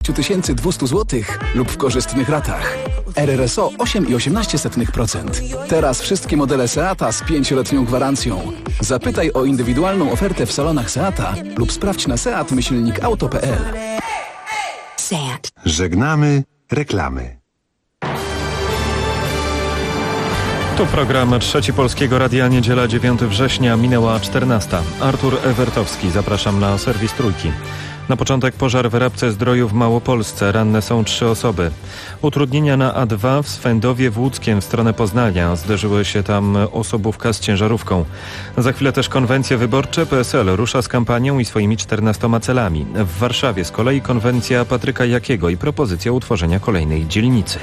200 zł lub w korzystnych ratach. RRSO 8,18%. Teraz wszystkie modele Seata z 5-letnią gwarancją. Zapytaj o indywidualną ofertę w salonach Seata lub sprawdź na seat-auto.pl. Seat. Żegnamy reklamy. Tu program Trzeci Polskiego Radia, niedziela 9 września, minęła 14. Artur Ewertowski, zapraszam na serwis Trójki. Na początek pożar w Rabce-Zdroju w Małopolsce. Ranne są 3 osoby. Utrudnienia na A2 w Swędowie w Łódzkiem w stronę Poznania. Zderzyły się tam osobówka z ciężarówką. Za chwilę też konwencje wyborcze. PSL rusza z kampanią i swoimi 14 celami. W Warszawie z kolei konwencja Patryka Jakiego i propozycja utworzenia kolejnej dzielnicy.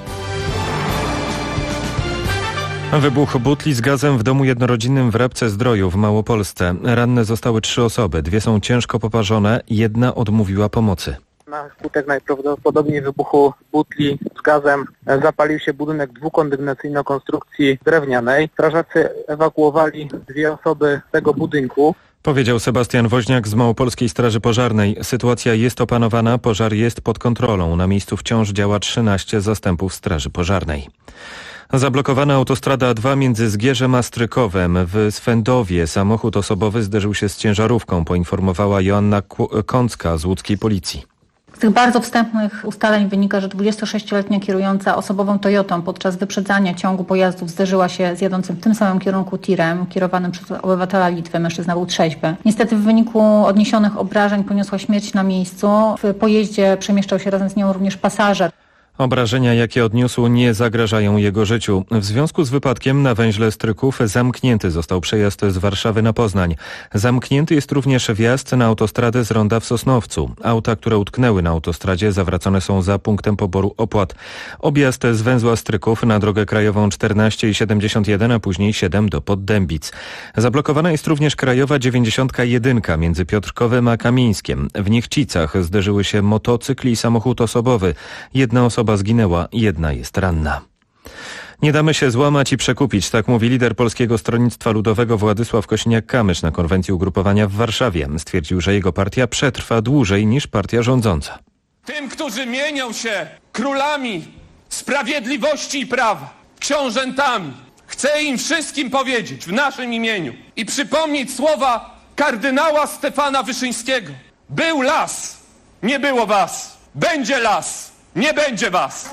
Wybuch butli z gazem w domu jednorodzinnym w Rabce-Zdroju w Małopolsce. Ranne zostały 3 osoby. 2 są ciężko poparzone, 1 odmówiła pomocy. Na skutek najprawdopodobniej wybuchu butli z gazem zapalił się budynek dwukondygnacyjny o konstrukcji drewnianej. Strażacy ewakuowali 2 osoby z tego budynku. Powiedział Sebastian Woźniak z Małopolskiej Straży Pożarnej. Sytuacja jest opanowana, pożar jest pod kontrolą. Na miejscu wciąż działa 13 zastępów Straży Pożarnej. Zablokowana autostrada A2 między Zgierzem a Strykowem. W Swędowie samochód osobowy zderzył się z ciężarówką, poinformowała Joanna Kącka z łódzkiej policji. Z tych bardzo wstępnych ustaleń wynika, że 26-letnia kierująca osobową Toyotą podczas wyprzedzania ciągu pojazdów zderzyła się z jadącym w tym samym kierunku tirem, kierowanym przez obywatela Litwy. Mężczyzna był trzeźwy. Niestety w wyniku odniesionych obrażeń poniosła śmierć na miejscu. W pojeździe przemieszczał się razem z nią również pasażer. Obrażenia, jakie odniósł, nie zagrażają jego życiu. W związku z wypadkiem na węźle Stryków zamknięty został przejazd z Warszawy na Poznań. Zamknięty jest również wjazd na autostradę z ronda w Sosnowcu. Auta, które utknęły na autostradzie, zawracane są za punktem poboru opłat. Objazd z węzła Stryków na drogę krajową 14 i 71, a później 7 do Poddębic. Zablokowana jest również krajowa 91 między Piotrkowem a Kamińskiem. W Niechcicach zderzyły się motocykl i samochód osobowy. 1 osoba zginęła, 1 jest ranna. Nie damy się złamać i przekupić, tak mówi lider Polskiego Stronnictwa Ludowego Władysław Kosiniak-Kamysz na konwencji ugrupowania w Warszawie. Stwierdził, że jego partia przetrwa dłużej niż partia rządząca. Tym, którzy mienią się królami sprawiedliwości i prawa, książętami, chcę im wszystkim powiedzieć w naszym imieniu i przypomnieć słowa kardynała Stefana Wyszyńskiego. Był las, nie było was. Będzie las. Nie będzie was.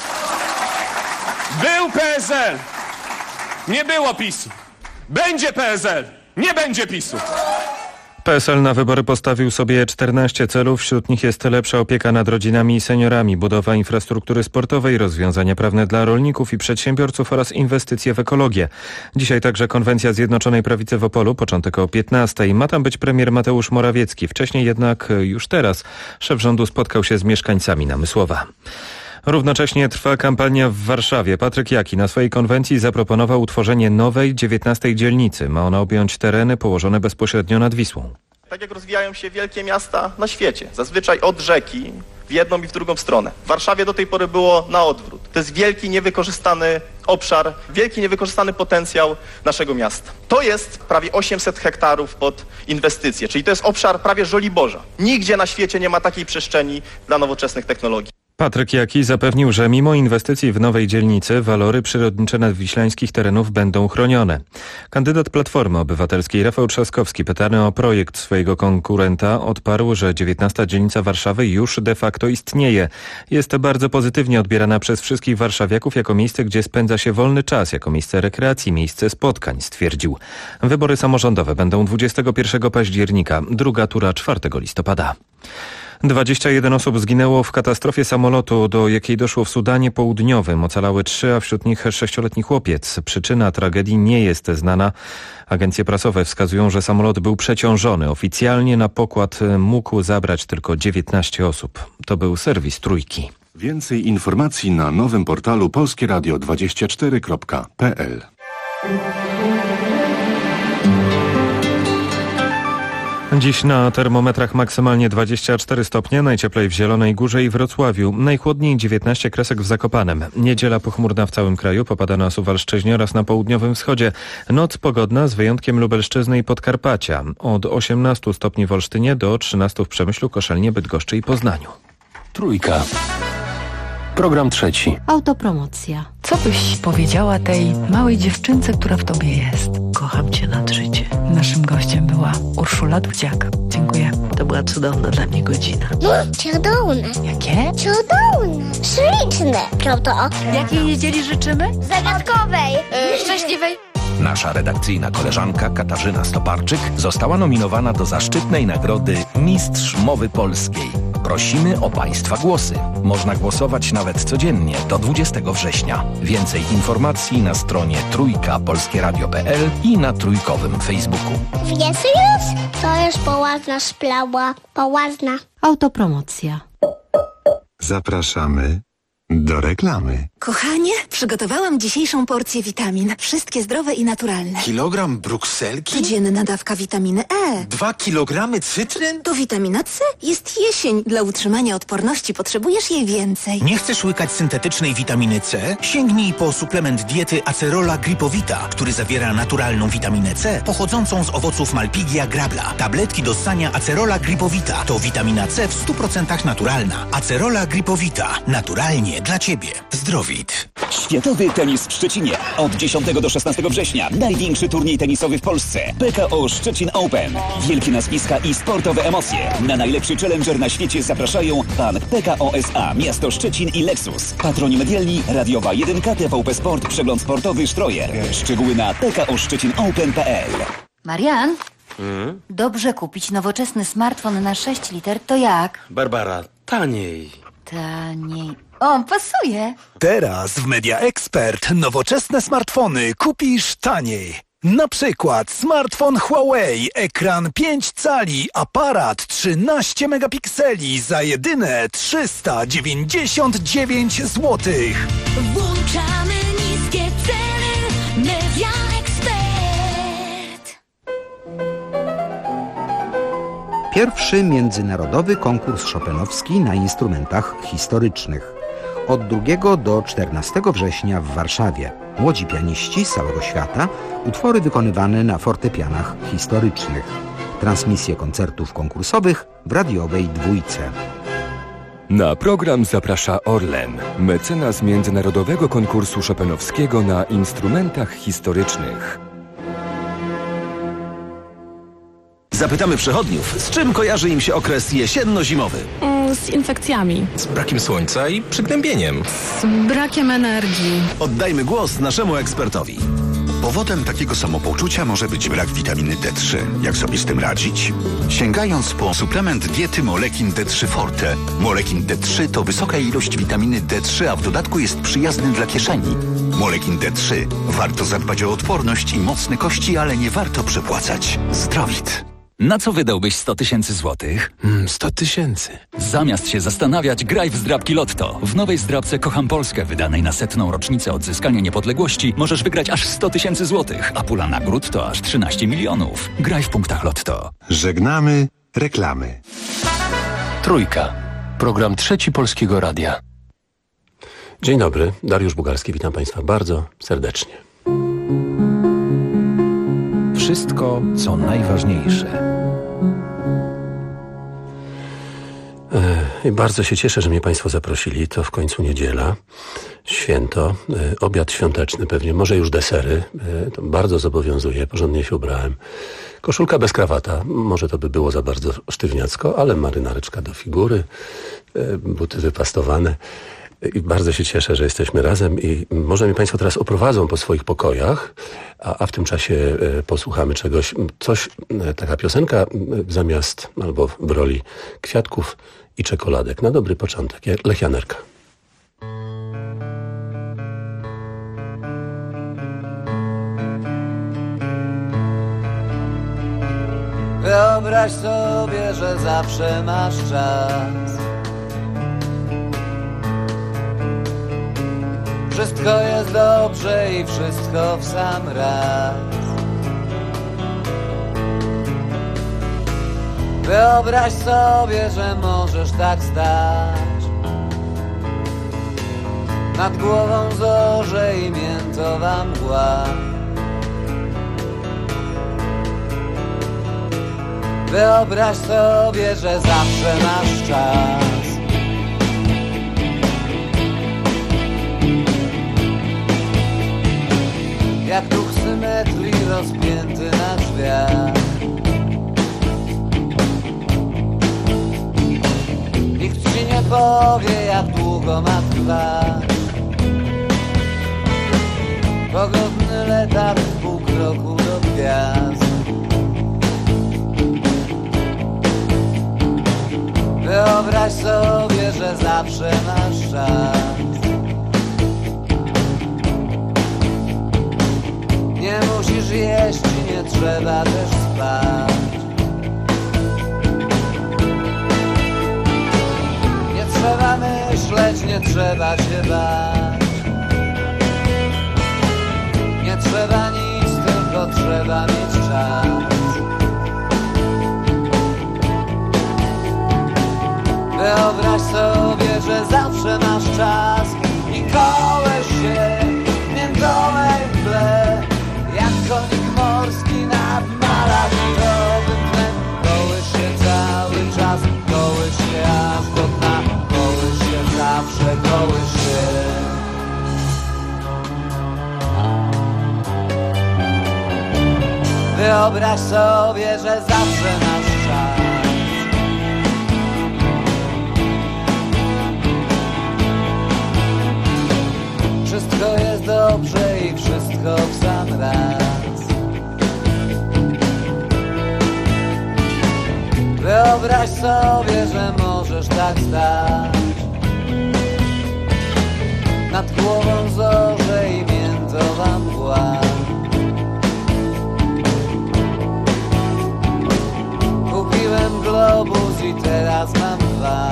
Był PSL. Nie było PiS-u. Będzie PSL. Nie będzie PiS-u. PSL na wybory postawił sobie 14 celów. Wśród nich jest lepsza opieka nad rodzinami i seniorami, budowa infrastruktury sportowej, rozwiązania prawne dla rolników i przedsiębiorców oraz inwestycje w ekologię. Dzisiaj także konwencja Zjednoczonej Prawicy w Opolu, początek o 15:00. Ma tam być premier Mateusz Morawiecki. Wcześniej jednak, już teraz, szef rządu spotkał się z mieszkańcami Namysłowa. Równocześnie trwa kampania w Warszawie. Patryk Jaki na swojej konwencji zaproponował utworzenie nowej 19. dzielnicy. Ma ona objąć tereny położone bezpośrednio nad Wisłą. Tak jak rozwijają się wielkie miasta na świecie, zazwyczaj od rzeki w jedną i w drugą stronę. W Warszawie do tej pory było na odwrót. To jest wielki, niewykorzystany obszar, wielki, niewykorzystany potencjał naszego miasta. To jest prawie 800 hektarów pod inwestycje, czyli to jest obszar prawie Żoliborza. Nigdzie na świecie nie ma takiej przestrzeni dla nowoczesnych technologii. Patryk Jaki zapewnił, że mimo inwestycji w nowej dzielnicy walory przyrodnicze nadwiślańskich terenów będą chronione. Kandydat Platformy Obywatelskiej Rafał Trzaskowski, pytany o projekt swojego konkurenta, odparł, że 19. dzielnica Warszawy już de facto istnieje. Jest bardzo pozytywnie odbierana przez wszystkich warszawiaków jako miejsce, gdzie spędza się wolny czas, jako miejsce rekreacji, miejsce spotkań, stwierdził. Wybory samorządowe będą 21 października, druga tura 4 listopada. 21 osób zginęło w katastrofie samolotu, do jakiej doszło w Sudanie Południowym. Ocalały 3, a wśród nich 6-letni chłopiec. Przyczyna tragedii nie jest znana. Agencje prasowe wskazują, że samolot był przeciążony. Oficjalnie na pokład mógł zabrać tylko 19 osób. To był serwis Trójki. Więcej informacji na nowym portalu polskieradio24.pl. Dziś na termometrach maksymalnie 24 stopnie, najcieplej w Zielonej Górze i Wrocławiu, najchłodniej 19 kresek w Zakopanem. Niedziela pochmurna w całym kraju, popada na Suwalszczyźnie oraz na południowym wschodzie. Noc pogodna z wyjątkiem Lubelszczyzny i Podkarpacia. Od 18 stopni w Olsztynie do 13 w Przemyślu, Koszalnie, Bydgoszczy i Poznaniu. Trójka. Program trzeci. Autopromocja. Co byś powiedziała tej małej dziewczynce, która w tobie jest? Kocham cię nad życie. Naszym gościem była Urszula Dudziak. Dziękuję. To była cudowna dla mnie godzina. Cudowne. Jakie? Cudowne. Śliczne. Prawda? Jakiej niedzieli życzymy? Zagadkowej. Szczęśliwej. Nasza redakcyjna koleżanka Katarzyna Stoparczyk została nominowana do zaszczytnej nagrody Mistrz Mowy Polskiej. Prosimy o Państwa głosy. Można głosować nawet codziennie do 20 września. Więcej informacji na stronie trójkapolskieradio.pl i na trójkowym Facebooku. Wiesz już? To jest poważna sprawa. Poważna. Autopromocja. Zapraszamy do reklamy. Kochanie, przygotowałam dzisiejszą porcję witamin. Wszystkie zdrowe i naturalne. Kilogram brukselki? Codzienna dawka witaminy E. 2 kilogramy cytryn? To witamina C. Jest jesień. Dla utrzymania odporności potrzebujesz jej więcej. Nie chcesz łykać syntetycznej witaminy C? Sięgnij po suplement diety Acerola Gripowita, który zawiera naturalną witaminę C pochodzącą z owoców Malpighia grabla. Tabletki do ssania Acerola Gripowita to witamina C w 100% naturalna. Acerola Gripowita. Naturalnie dla Ciebie. Zdrowit. Światowy tenis w Szczecinie. Od 10 do 16 września. Największy turniej tenisowy w Polsce. PKO Szczecin Open. Wielkie nazwiska i sportowe emocje. Na najlepszy challenger na świecie zapraszają Bank PKO SA, Miasto Szczecin i Lexus. Patroni medialni, Radiowa 1, TVP Sport, Przegląd Sportowy, Sztrojer. Szczegóły na pkoszczecinopen.pl. Marian? Dobrze kupić nowoczesny smartfon na 6 liter, to jak? Barbara, taniej. Taniej. O, pasuje. Teraz w Media Expert nowoczesne smartfony kupisz taniej. Na przykład smartfon Huawei, ekran 5 cali, aparat 13 megapikseli za jedyne 399 zł. Włączamy niskie ceny. Media Expert. Pierwszy międzynarodowy konkurs chopinowski na instrumentach historycznych. Od 2 do 14 września w Warszawie. Młodzi pianiści z całego świata, utwory wykonywane na fortepianach historycznych. Transmisje koncertów konkursowych w radiowej Dwójce. Na program zaprasza Orlen, mecenas Międzynarodowego Konkursu Chopinowskiego na instrumentach historycznych. Zapytamy przechodniów, z czym kojarzy im się okres jesienno-zimowy. Z infekcjami. Z brakiem słońca i przygnębieniem. Z brakiem energii. Oddajmy głos naszemu ekspertowi. Powodem takiego samopoczucia może być brak witaminy D3. Jak sobie z tym radzić? Sięgając po suplement diety Molekin D3 Forte. Molekin D3 to wysoka ilość witaminy D3, a w dodatku jest przyjazny dla kieszeni. Molekin D3. Warto zadbać o odporność i mocne kości, ale nie warto przepłacać. Zdrowit. Na co wydałbyś 100 000 złotych? 100 000. Zamiast się zastanawiać, graj w zdrabki Lotto. W nowej zdrabce Kocham Polskę, wydanej na 100. rocznicę odzyskania niepodległości, możesz wygrać aż 100 000 złotych, a pula nagród to aż 13 milionów. Graj w punktach Lotto. Żegnamy reklamy. Trójka. Program trzeci Polskiego Radia. Dzień dobry, Dariusz Bugalski, witam Państwa bardzo serdecznie. Wszystko, co najważniejsze. Bardzo się cieszę, że mnie Państwo zaprosili. To w końcu niedziela, święto, obiad świąteczny pewnie, może już desery. To bardzo zobowiązuje, porządnie się ubrałem. Koszulka bez krawata, może to by było za bardzo sztywniacko, ale marynareczka do figury, buty wypastowane. I bardzo się cieszę, że jesteśmy razem i może mnie Państwo teraz oprowadzą po swoich pokojach, a w tym czasie posłuchamy czegoś, taka piosenka zamiast, albo w roli kwiatków i czekoladek. Na dobry początek, Lech Janerka. Wyobraź sobie, że zawsze masz czas. Wszystko jest dobrze i wszystko w sam raz. Wyobraź sobie, że możesz tak stać. Nad głową zorze i miętowa mgła. Wyobraź sobie, że zawsze masz czas. powie, jak długo ma trwać. Pogodny letarg pół kroku do gwiazd. Wyobraź sobie, że zawsze masz czas. Nie musisz jeść i nie trzeba też spać. Nie trzeba myśleć, nie trzeba się bać. Nie trzeba nic, tylko trzeba mieć czas. Wyobraź sobie, że zawsze masz czas i kołeś się w miętowej tle, jak konik morski nad malachtowym tlem. Kołeś się cały czas, kołeś się aż do dna, kołeś się zawsze, kołeś się. Wyobraź sobie, że zawsze masz czas. Wszystko jest dobrze i wszystko w sam raz. Wyobraź sobie, że możesz tak stać. Nad głową zorze i miętowa mgła. Kupiłem globus i teraz mam 2.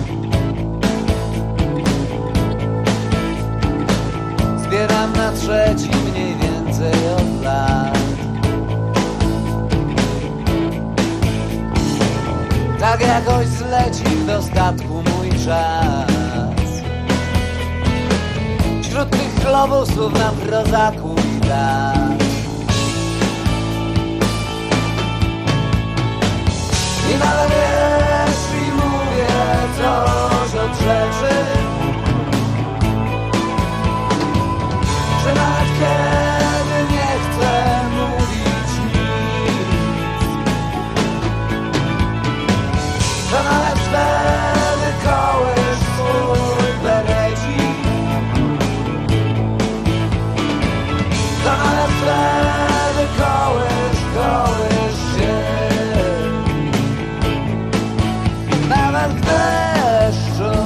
Zbieram na 3 mniej więcej od lat. Tak jakoś zleci w dostatku mój czas. Wśród tych globusów na prozaku i tak. I nawet jeśli mówię coś od rzeczy, że nawet kiedy nie chcę mówić nic, to nawet wtedy kołysz swój berecik, to nawet wtedy kołysz się. Nawet w deszczu.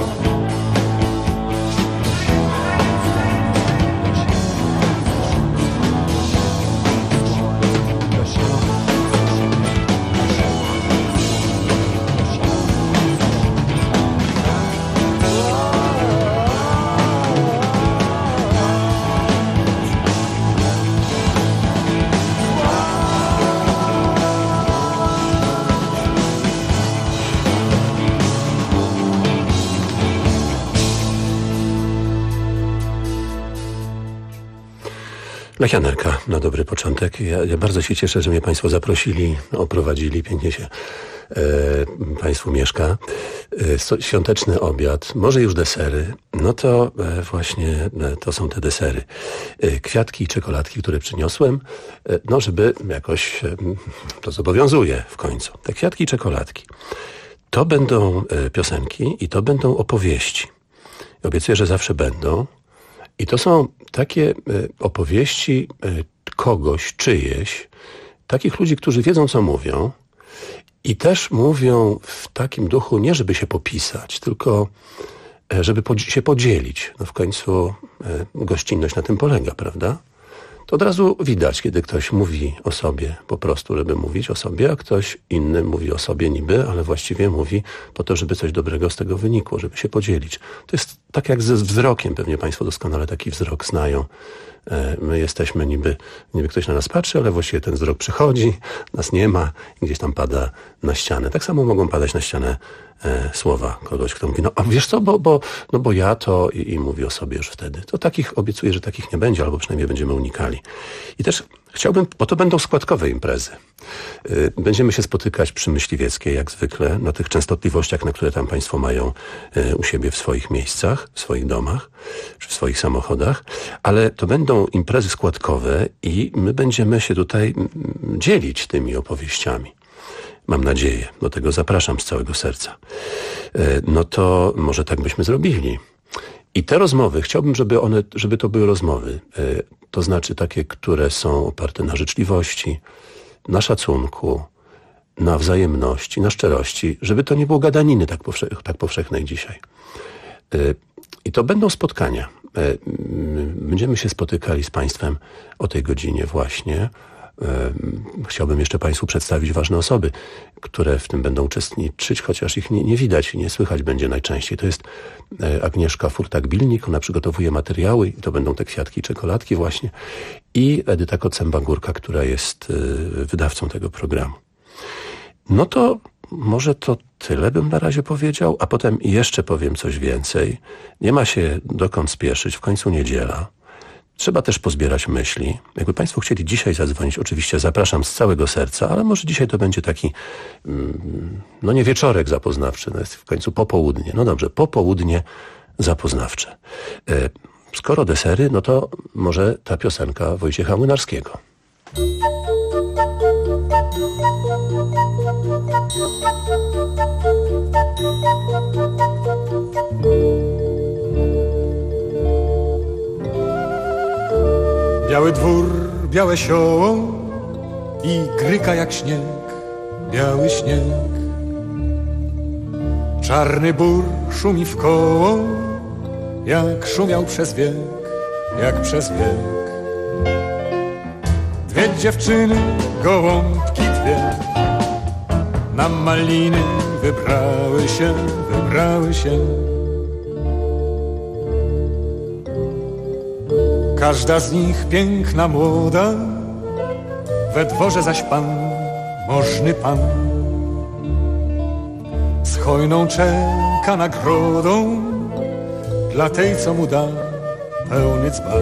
Lechianerka na dobry początek. Ja bardzo się cieszę, że mnie Państwo zaprosili, oprowadzili, pięknie się Państwu mieszka. Świąteczny obiad, może już desery, no to właśnie to są te desery. Kwiatki i czekoladki, które przyniosłem, no żeby jakoś to zobowiązuje w końcu. Te kwiatki i czekoladki. To będą piosenki i to będą opowieści. Obiecuję, że zawsze będą. I to są takie opowieści kogoś, czyjeś, takich ludzi, którzy wiedzą, co mówią i też mówią w takim duchu, nie żeby się popisać, tylko żeby się podzielić. No w końcu gościnność na tym polega, prawda? To od razu widać, kiedy ktoś mówi o sobie po prostu, żeby mówić o sobie, a ktoś inny mówi o sobie niby, ale właściwie mówi po to, żeby coś dobrego z tego wynikło, żeby się podzielić. To jest tak jak ze wzrokiem, pewnie Państwo doskonale taki wzrok znają. My jesteśmy niby ktoś na nas patrzy, ale właściwie ten wzrok przychodzi, nas nie ma i gdzieś tam pada na ścianę. Tak samo mogą padać na ścianę słowa kogoś, kto mówi, no a wiesz co, bo ja to i mówi o sobie już wtedy. To takich, obiecuję, że takich nie będzie, albo przynajmniej będziemy unikali. I też chciałbym, bo to będą składkowe imprezy. Będziemy się spotykać przy Myśliwieckiej, jak zwykle, na tych częstotliwościach, na które tam Państwo mają u siebie w swoich miejscach, w swoich domach, czy w swoich samochodach, ale to będą imprezy składkowe i my będziemy się tutaj dzielić tymi opowieściami. mam nadzieję, do tego zapraszam z całego serca, no to może tak byśmy zrobili. I te rozmowy, chciałbym, żeby to były rozmowy, to znaczy takie, które są oparte na życzliwości, na szacunku, na wzajemności, na szczerości, żeby to nie było gadaniny tak powszechnej dzisiaj. I to będą spotkania. Będziemy się spotykali z Państwem o tej godzinie właśnie. Chciałbym jeszcze Państwu przedstawić ważne osoby, które w tym będą uczestniczyć, chociaż ich nie widać i nie słychać będzie najczęściej. To jest Agnieszka Furtak-Bilnik, ona przygotowuje materiały i to będą te kwiatki i czekoladki właśnie, i Edyta Kocemba-Górka, która jest wydawcą tego programu. No to może to tyle bym na razie powiedział, a potem jeszcze powiem coś więcej. Nie ma się dokąd spieszyć, w końcu niedziela. Trzeba też pozbierać myśli. Jakby Państwo chcieli dzisiaj zadzwonić, oczywiście zapraszam z całego serca, ale może dzisiaj to będzie taki, no nie wieczorek zapoznawczy, no jest w końcu popołudnie. No dobrze, popołudnie zapoznawcze. Skoro desery, no to może ta piosenka Wojciecha Młynarskiego. Biały dwór, białe sioło i gryka jak śnieg, biały śnieg. Czarny bór szumi w koło, jak szumiał przez wiek, jak przez wiek. Dwie dziewczyny, gołąbki dwie, na maliny wybrały się, wybrały się. Każda z nich piękna młoda, we dworze zaś pan, możny pan. Z hojną czeka nagrodą dla tej, co mu da pełny dzban.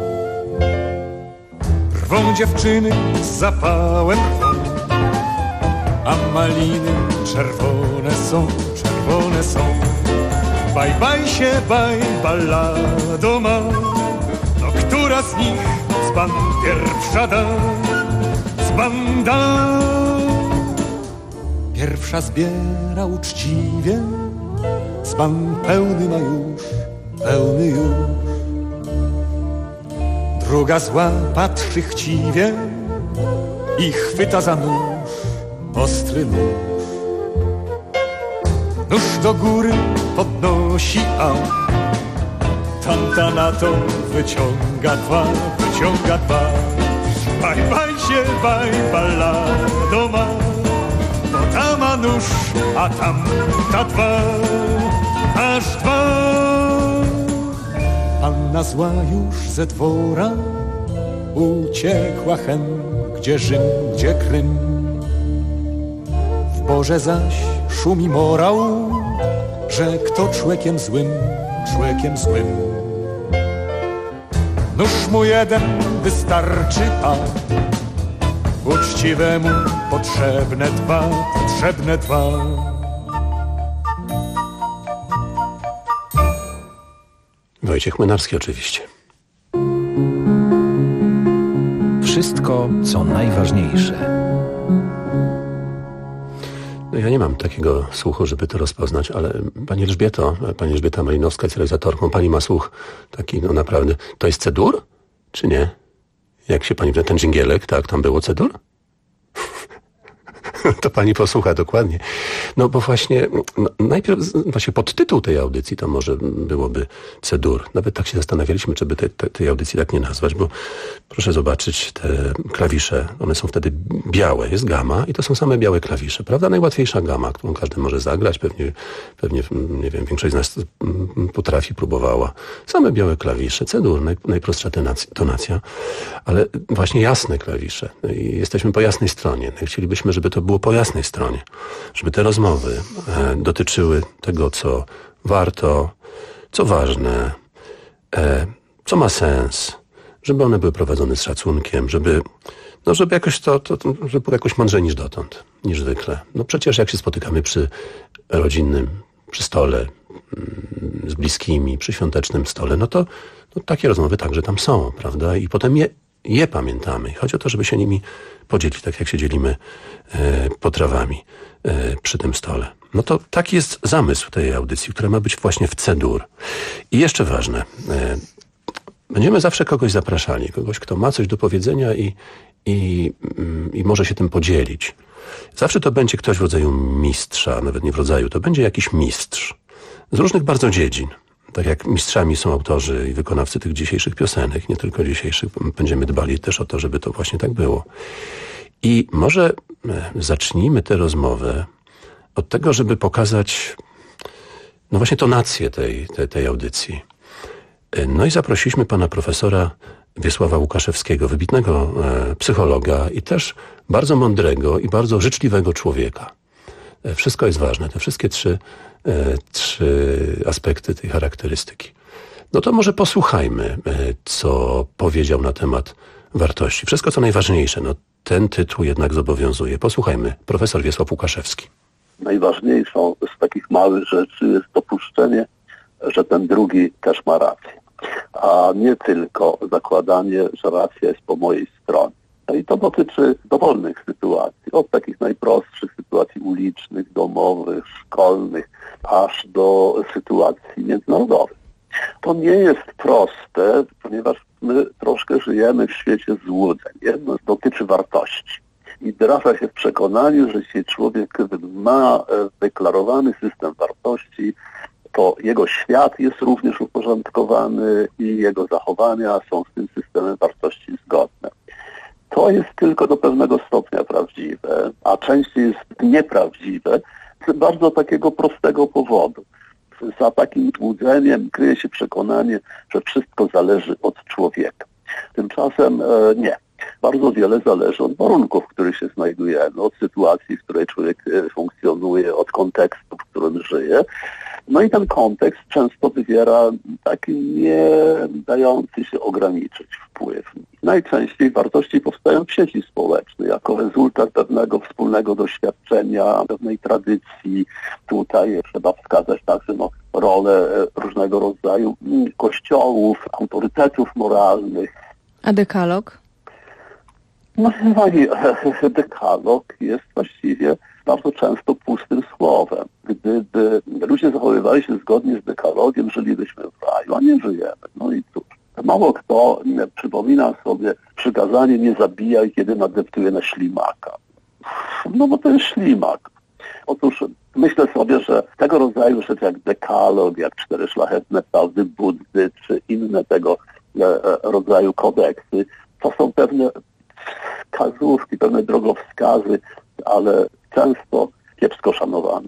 Rwą dziewczyny z zapałem rwą, a maliny czerwone są, czerwone są. Baj, baj się, baj, ballado ma, no która z nich dzban pierwsza da, dzban da. Pierwsza zbiera uczciwie, dzban pełny ma już, pełny już. Druga zła patrzy chciwie i chwyta za nóż, ostry nóż. Nóż do góry podnosi, a tamta na to wyciąga dwa, wyciąga dwa. Baj, baj się, baj, ballado ma, bo ta ma nóż, a tamta dwa, aż dwa. Panna zła już ze dwora uciekła hen, gdzie Rzym, gdzie Krym. W Borze zaś szumi morał, że kto człowiekiem złym, człowiekiem złym. Nóż mu jeden wystarczy, a uczciwemu potrzebne dwa, potrzebne dwa. Wojciech Młynarski oczywiście. Wszystko, co najważniejsze. No ja nie mam takiego słuchu, żeby to rozpoznać, ale pani Elżbieta Malinowska jest realizatorką, pani ma słuch taki, no naprawdę. To jest C-dur, czy nie? Jak się pani, ten dżingielek, tak, tam było C-dur? To pani posłucha dokładnie. No bo właśnie, najpierw właśnie podtytuł tej audycji to może byłoby C-dur. Nawet tak się zastanawialiśmy, czy by tej audycji tak nie nazwać, bo proszę zobaczyć te klawisze, one są wtedy białe, jest gama i to są same białe klawisze, prawda? Najłatwiejsza gama, którą każdy może zagrać, pewnie nie wiem, większość z nas potrafi, próbowała. Same białe klawisze, C-dur, najprostsza tonacja, ale właśnie jasne klawisze. I jesteśmy po jasnej stronie. Chcielibyśmy, żeby to było po jasnej stronie, żeby te rozmowy dotyczyły tego, co warto, co ważne, co ma sens, żeby one były prowadzone z szacunkiem, żeby jakoś żeby było jakoś mądrzej niż dotąd, niż zwykle. No przecież jak się spotykamy przy rodzinnym, przy stole, z bliskimi, przy świątecznym stole, no to takie rozmowy także tam są, prawda? I potem je je pamiętamy. Chodzi o to, żeby się nimi podzielić, tak jak się dzielimy potrawami przy tym stole. No to taki jest zamysł tej audycji, która ma być właśnie w C-dur. I jeszcze ważne, będziemy zawsze kogoś zapraszali, kogoś, kto ma coś do powiedzenia i może się tym podzielić. Zawsze to będzie ktoś w rodzaju mistrza, nawet nie w rodzaju, to będzie jakiś mistrz z różnych bardzo dziedzin. Tak jak mistrzami są autorzy i wykonawcy tych dzisiejszych piosenek, nie tylko dzisiejszych, będziemy dbali też o to, żeby to właśnie tak było. I może zacznijmy tę rozmowę od tego, żeby pokazać no właśnie tonację tej audycji. No i zaprosiliśmy pana profesora Wiesława Łukaszewskiego, wybitnego psychologa i też bardzo mądrego i bardzo życzliwego człowieka. Wszystko jest ważne, te wszystkie trzy aspekty tej charakterystyki. No to może posłuchajmy, co powiedział na temat wartości. Wszystko co najważniejsze, no ten tytuł jednak zobowiązuje. Posłuchajmy, profesor Wiesław Łukaszewski. Najważniejszą z takich małych rzeczy jest dopuszczenie, że ten drugi też ma rację, a nie tylko zakładanie, że racja jest po mojej stronie. No i to dotyczy dowolnych sytuacji, od takich najprostszych sytuacji ulicznych, domowych, szkolnych, aż do sytuacji międzynarodowych. To nie jest proste, ponieważ my troszkę żyjemy w świecie złudzeń. Jedno dotyczy wartości. I wyraża się w przekonaniu, że jeśli człowiek ma deklarowany system wartości, to jego świat jest również uporządkowany i jego zachowania są z tym systemem wartości zgodne. To jest tylko do pewnego stopnia prawdziwe, a częściej jest nieprawdziwe z bardzo takiego prostego powodu. Za takim złudzeniem kryje się przekonanie, że wszystko zależy od człowieka. Tymczasem nie. Bardzo wiele zależy od warunków, w których się znajdujemy, od sytuacji, w której człowiek funkcjonuje, od kontekstu, w którym żyje. No i ten kontekst często wywiera taki nie dający się ograniczyć wpływ. Najczęściej wartości powstają w sieci społecznej jako rezultat pewnego wspólnego doświadczenia, pewnej tradycji. Tutaj trzeba wskazać także rolę różnego rodzaju kościołów, autorytetów moralnych. A dekalog? No i dekalog jest właściwie bardzo często pustym słowem. Gdyby ludzie zachowywali się zgodnie z dekalogiem, żylibyśmy w raju, a nie żyjemy. No i cóż, mało kto przypomina sobie przykazanie nie zabijaj, kiedy nadeptuje na ślimaka. No bo to jest ślimak. Otóż myślę sobie, że tego rodzaju rzeczy jak dekalog, jak 4 szlachetne prawdy Buddy, czy inne tego rodzaju kodeksy, to są pewne wskazówki, pewne drogowskazy, ale często kiepsko szanowane.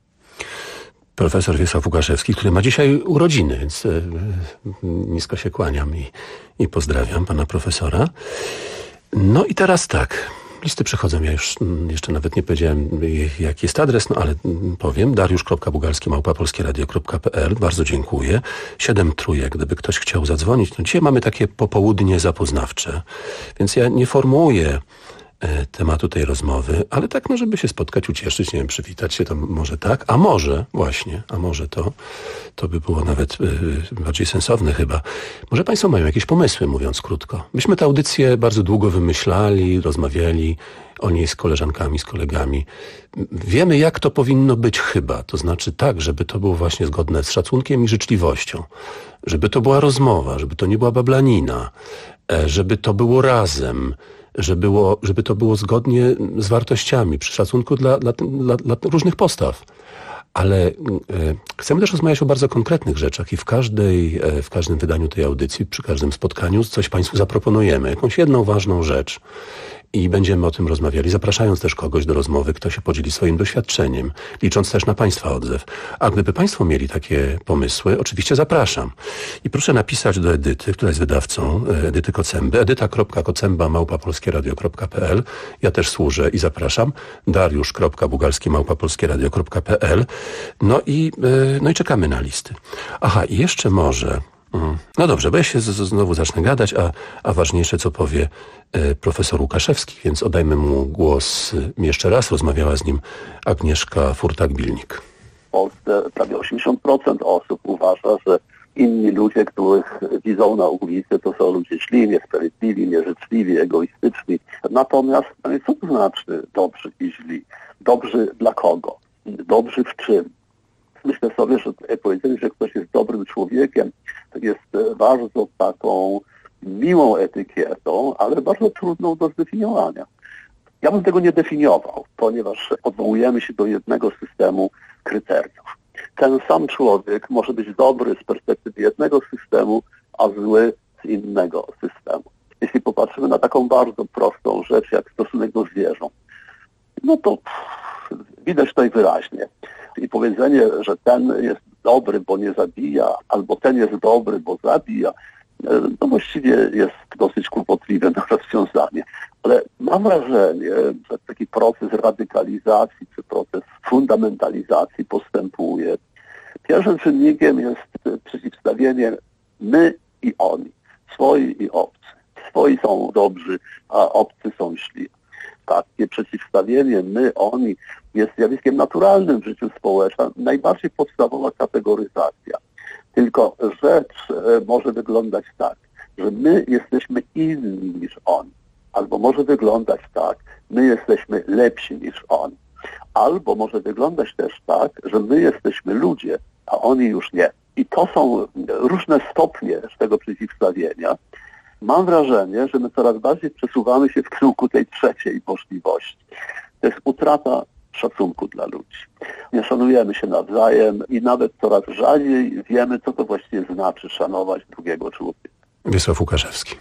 Profesor Wiesław Łukaszewski, który ma dzisiaj urodziny, więc nisko się kłaniam i pozdrawiam pana profesora. No i teraz tak, listy przychodzą, ja już jeszcze nawet nie powiedziałem jaki jest adres, no ale powiem, dariusz.bugalski@polskieradio.pl, bardzo dziękuję. 7 trójek, gdyby ktoś chciał zadzwonić. No dzisiaj mamy takie popołudnie zapoznawcze, więc ja nie formułuję tematu tej rozmowy, ale tak, no żeby się spotkać, ucieszyć, nie wiem, przywitać się, to może tak, a może to by było nawet bardziej sensowne chyba. Może państwo mają jakieś pomysły, mówiąc krótko. Myśmy tę audycję bardzo długo wymyślali, rozmawiali o niej z koleżankami, z kolegami. Wiemy, jak to powinno być chyba, to znaczy tak, żeby to było właśnie zgodne z szacunkiem i życzliwością, żeby to była rozmowa, żeby to nie była bablanina, żeby to było razem, żeby to było zgodnie z wartościami, przy szacunku dla różnych postaw. Ale chcemy też rozmawiać o bardzo konkretnych rzeczach i w każdym wydaniu tej audycji, przy każdym spotkaniu coś państwu zaproponujemy, jakąś jedną ważną rzecz. I będziemy o tym rozmawiali, zapraszając też kogoś do rozmowy, kto się podzieli swoim doświadczeniem, licząc też na państwa odzew. A gdyby państwo mieli takie pomysły, oczywiście zapraszam. I proszę napisać do Edyty, która jest wydawcą, Edyty Kocęby, edyta.kocemba@polskieradio.pl. Ja też służę i zapraszam. dariusz.bugalski@polskieradio.pl. No i czekamy na listy. Aha, i jeszcze może... No dobrze, bo ja się znowu zacznę gadać, a ważniejsze, co powie profesor Łukaszewski, więc oddajmy mu głos jeszcze raz. Rozmawiała z nim Agnieszka Furtak-Bilnik. W Polsce prawie 80% osób uważa, że inni ludzie, których widzą na ulicy, to są ludzie źli, niesprawiedliwi, nieżyczliwi, egoistyczni. Natomiast co to znaczy dobrzy i źli? Dobrzy dla kogo? Dobrzy w czym? Myślę sobie, że powiedzenie, że ktoś jest dobrym człowiekiem, to jest bardzo taką miłą etykietą, ale bardzo trudną do zdefiniowania. Ja bym tego nie definiował, ponieważ odwołujemy się do jednego systemu kryteriów. Ten sam człowiek może być dobry z perspektywy jednego systemu, a zły z innego systemu. Jeśli popatrzymy na taką bardzo prostą rzecz, jak stosunek do zwierząt, no to widać tutaj wyraźnie. I powiedzenie, że ten jest dobry, bo nie zabija, albo ten jest dobry, bo zabija, to właściwie jest dosyć kłopotliwe na rozwiązanie. Ale mam wrażenie, że taki proces radykalizacji czy proces fundamentalizacji postępuje. Pierwszym czynnikiem jest przeciwstawienie my i oni, swoi i obcy. Swoi są dobrzy, a obcy są źli. Takie przeciwstawienie my, oni jest zjawiskiem naturalnym w życiu społecznym. Najbardziej podstawowa kategoryzacja. Tylko rzecz może wyglądać tak, że my jesteśmy inni niż oni. Albo może wyglądać tak, my jesteśmy lepsi niż oni. Albo może wyglądać też tak, że my jesteśmy ludzie, a oni już nie. I to są różne stopnie tego przeciwstawienia. Mam wrażenie, że my coraz bardziej przesuwamy się w kierunku tej trzeciej możliwości. To jest utrata szacunku dla ludzi. Nie szanujemy się nawzajem i nawet coraz rzadziej wiemy, co to właściwie znaczy szanować drugiego człowieka. Wiesław Łukaszewski.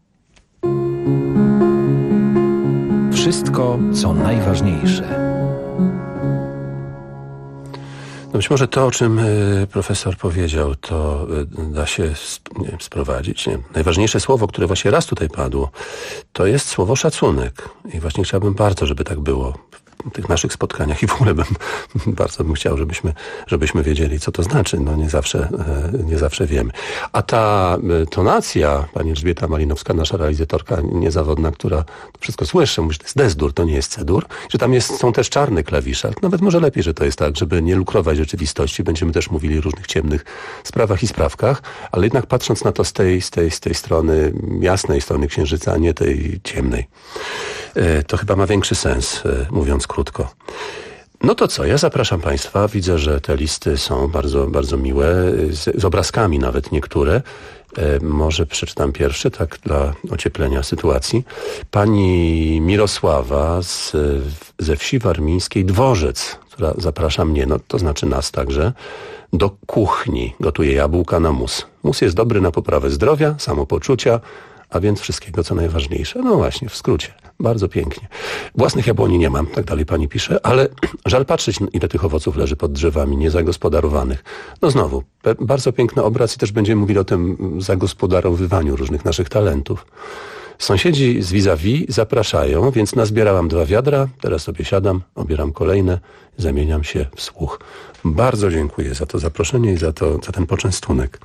Wszystko, co najważniejsze. No być może to, o czym profesor powiedział, to da się sprowadzić. Nie? Najważniejsze słowo, które właśnie raz tutaj padło, to jest słowo szacunek. I właśnie chciałbym bardzo, żeby tak było w tych naszych spotkaniach i w ogóle bardzo bym chciał, żebyśmy wiedzieli, co to znaczy. No nie zawsze wiemy. A ta tonacja, pani Elżbieta Malinowska, nasza realizatorka niezawodna, która to wszystko słyszy, mówi, że to jest D-dur, to nie jest C-dur, że tam są też czarne klawisze. Nawet może lepiej, że to jest tak, żeby nie lukrować rzeczywistości. Będziemy też mówili o różnych ciemnych sprawach i sprawkach, ale jednak patrząc na to z tej strony jasnej strony księżyca, a nie tej ciemnej. To chyba ma większy sens, mówiąc krótko. No to co, ja zapraszam Państwa. Widzę, że te listy są bardzo, bardzo miłe, z obrazkami nawet niektóre. Może przeczytam pierwszy, tak dla ocieplenia sytuacji. Pani Mirosława ze wsi warmińskiej Dworzec, która zaprasza mnie, no to znaczy nas także, do kuchni. Gotuje jabłka na mus. Mus jest dobry na poprawę zdrowia, samopoczucia, a więc wszystkiego, co najważniejsze. No właśnie, w skrócie. Bardzo pięknie. Własnych jabłoni nie mam, tak dalej pani pisze, ale żal patrzeć, ile tych owoców leży pod drzewami, niezagospodarowanych. No znowu, bardzo piękny obraz i też będziemy mówili o tym zagospodarowywaniu różnych naszych talentów. Sąsiedzi z vis-a-vis zapraszają, więc nazbierałam 2 wiadra, teraz sobie siadam, obieram kolejne, zamieniam się w słuch. Bardzo dziękuję za to zaproszenie i za ten poczęstunek.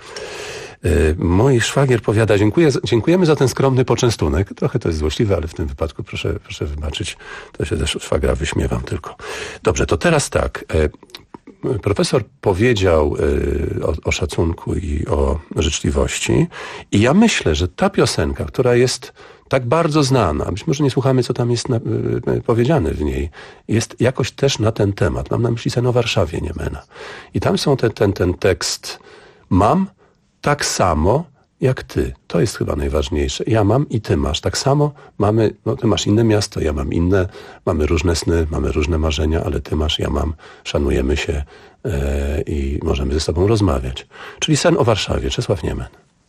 Mój szwagier powiada, dziękujemy za ten skromny poczęstunek. Trochę to jest złośliwe, ale w tym wypadku proszę wybaczyć. To się ze szwagra wyśmiewam tylko. Dobrze, to teraz tak. Profesor powiedział o szacunku i o życzliwości i ja myślę, że ta piosenka, która jest tak bardzo znana, być może nie słuchamy, co tam jest powiedziane w niej, jest jakoś też na ten temat. Mam na myśli Sen o Warszawie Niemena. I tam są ten tekst mam tak samo jak ty. To jest chyba najważniejsze. Ja mam i ty masz. Tak samo mamy, no ty masz inne miasto, ja mam inne, mamy różne sny, mamy różne marzenia, ale ty masz, ja mam, szanujemy się i możemy ze sobą rozmawiać. Czyli Sen o Warszawie, Czesław Niemen.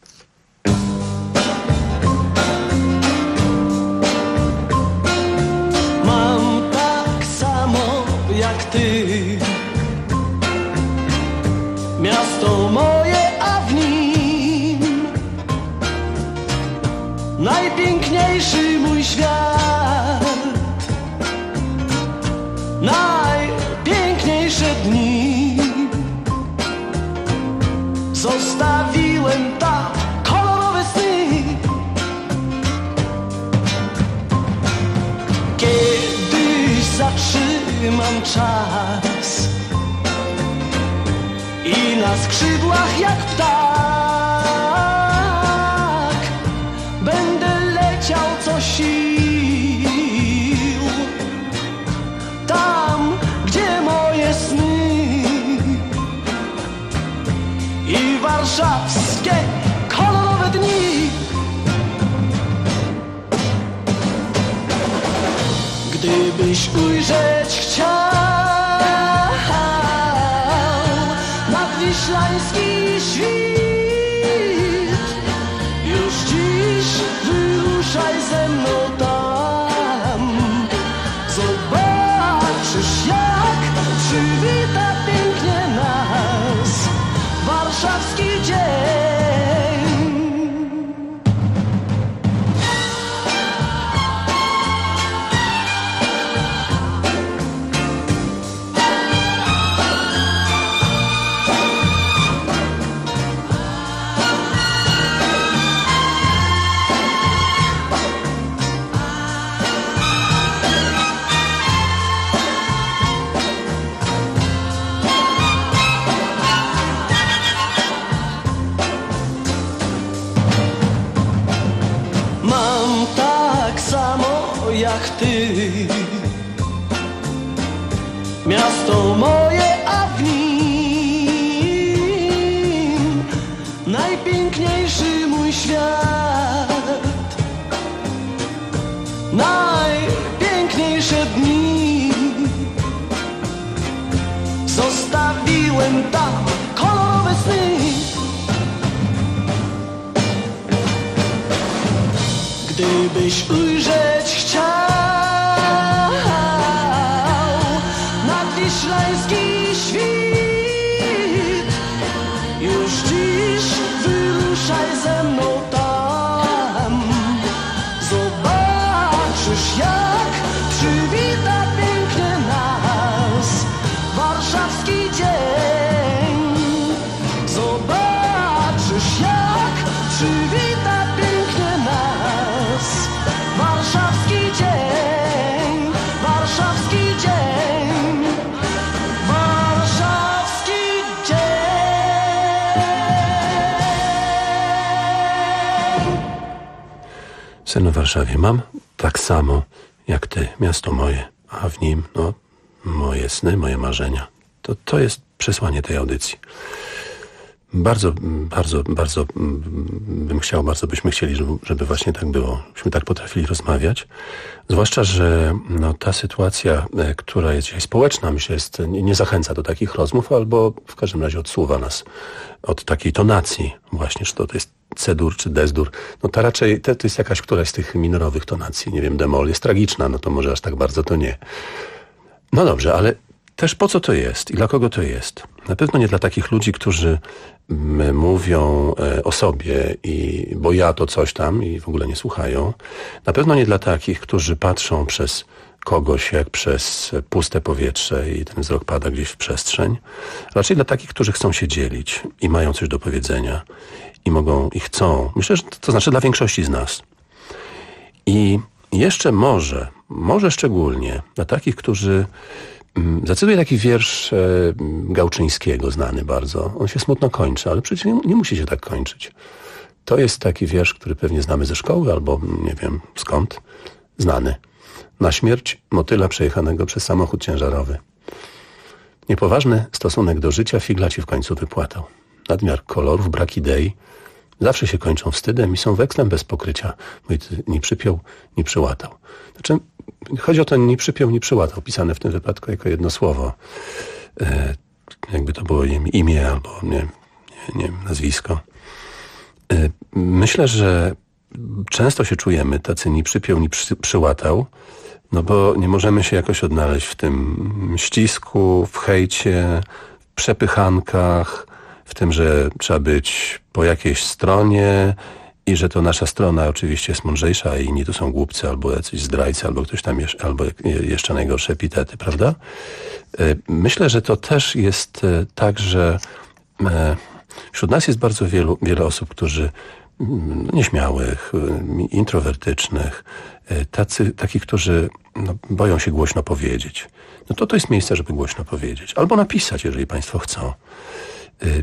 Mam tak samo jak ty miasto moje, a w nim najpiękniejszy mój świat, najpiękniejsze dni zostawiłem tam kolorowe sny. Kiedyś zatrzymam czas i na skrzydłach jak ptak i warszawskie kolorowe dni. Gdybyś ujrzeć chciał nadwiślański świt, już dziś wyruszaj ze mną tam. Zobaczysz, jak przywita pięknie nas warszawski dzień. Mam tak samo jak ty miasto moje, a w nim najpiękniejszy mój świat. Najpiękniejsze dni zostawiłem tam, kolorowe sny. Gdybyś ujrzeć chciał nadwiślański świt, już dziś wyruszaj ze mną tam. Zobaczysz, jak przywita pięknie nas warszawski dzień. Zobaczysz, jak przywita pięknie nas warszawski dzień, warszawski dzień, warszawski dzień. Sen w Warszawie mam tak samo jak ty, miasto moje, a w nim, no, moje sny, moje marzenia. To jest przesłanie tej audycji. Bardzo bym chciał, bardzo byśmy chcieli, żeby właśnie tak było, żebyśmy tak potrafili rozmawiać. Zwłaszcza, że no, ta sytuacja, która jest dzisiaj społeczna, myślę, nie zachęca do takich rozmów, albo w każdym razie odsuwa nas od takiej tonacji właśnie, czy to jest C-dur czy D-dur. No ta raczej, to jest któraś z tych minorowych tonacji. Nie wiem, d-moll jest tragiczna, no to może aż tak bardzo to nie. No dobrze, ale też po co to jest i dla kogo to jest? Na pewno nie dla takich ludzi, którzy mówią o sobie, bo ja to coś tam i w ogóle nie słuchają. Na pewno nie dla takich, którzy patrzą przez kogoś jak przez puste powietrze i ten wzrok pada gdzieś w przestrzeń. Raczej dla takich, którzy chcą się dzielić i mają coś do powiedzenia i mogą i chcą. Myślę, że to znaczy dla większości z nas. I jeszcze może szczególnie dla takich, którzy zacytuję taki wiersz Gałczyńskiego, znany bardzo. On się smutno kończy, ale przecież nie musi się tak kończyć. To jest taki wiersz, który pewnie znamy ze szkoły, albo nie wiem skąd. Znany. Na śmierć motyla przejechanego przez samochód ciężarowy. Niepoważny stosunek do życia figla ci w końcu wypłatał. Nadmiar kolorów, brak idei zawsze się kończą wstydem i są wekslem bez pokrycia. Mój ty ni przypiął, ni przyłatał. Znaczy, chodzi o to ni przypiął, ni przyłatał, pisane w tym wypadku jako jedno słowo. Jakby to było imię albo nie nazwisko. Myślę, że często się czujemy tacy ni przypiął, ni przyłatał, no bo nie możemy się jakoś odnaleźć w tym ścisku, w hejcie, w przepychankach, w tym, że trzeba być po jakiejś stronie i że to nasza strona oczywiście jest mądrzejsza, a inni to są głupcy, albo jacyś zdrajcy, albo ktoś tam albo jeszcze najgorsze epitety, prawda? Myślę, że to też jest tak, że wśród nas jest bardzo wiele osób, którzy nieśmiałych, introwertycznych, takich, którzy boją się głośno powiedzieć. No to jest miejsce, żeby głośno powiedzieć. Albo napisać, jeżeli państwo chcą.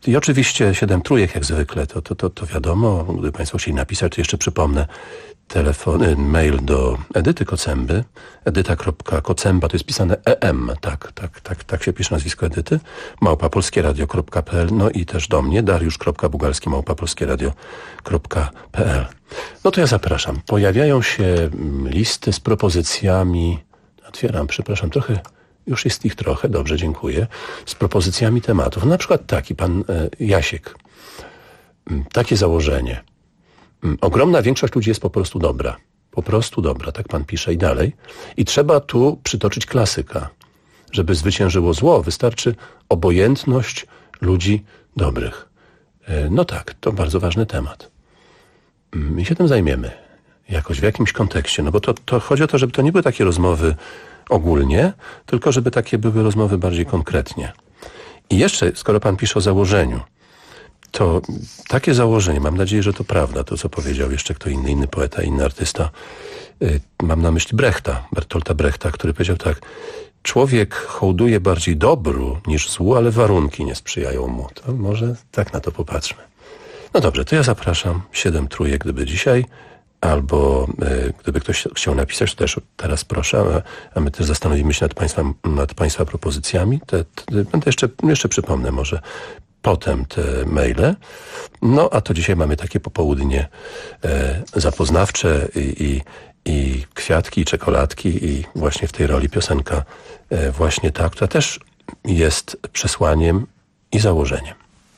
I oczywiście 7 trójek jak zwykle, to wiadomo. Gdyby Państwo chcieli napisać, to jeszcze przypomnę mail do Edyty Kocęby. Edyta.kocęba, to jest pisane EM, tak się pisze nazwisko Edyty, @polskieradio.pl, no i też do mnie, dariusz.bugalski @polskieradio.pl. No to ja zapraszam. Pojawiają się listy z propozycjami, otwieram, przepraszam, trochę, już jest ich trochę, dobrze, dziękuję, z propozycjami tematów. Na przykład taki, pan Jasiek. Takie założenie. Ogromna większość ludzi jest po prostu dobra. Po prostu dobra, tak pan pisze i dalej. I trzeba tu przytoczyć klasyka. Żeby zwyciężyło zło, wystarczy obojętność ludzi dobrych. No tak, to bardzo ważny temat. I się tym zajmiemy. Jakoś w jakimś kontekście. No bo to chodzi o to, żeby to nie były takie rozmowy ogólnie, tylko żeby takie były rozmowy bardziej konkretnie. I jeszcze, skoro pan pisze o założeniu, to takie założenie, mam nadzieję, że to prawda, to co powiedział jeszcze kto inny poeta, inny artysta, mam na myśli Brechta, Bertolta Brechta, który powiedział tak: człowiek hołduje bardziej dobru niż złu, ale warunki nie sprzyjają mu. To może tak na to popatrzmy. No dobrze, to ja zapraszam 7 trójek, gdyby dzisiaj, albo gdyby ktoś chciał napisać, to też teraz proszę, a my też zastanowimy się nad Państwa propozycjami. Będę jeszcze przypomnę może potem te maile. No a to dzisiaj mamy takie popołudnie zapoznawcze i kwiatki, i czekoladki, i właśnie w tej roli piosenka właśnie ta, która też jest przesłaniem i założeniem.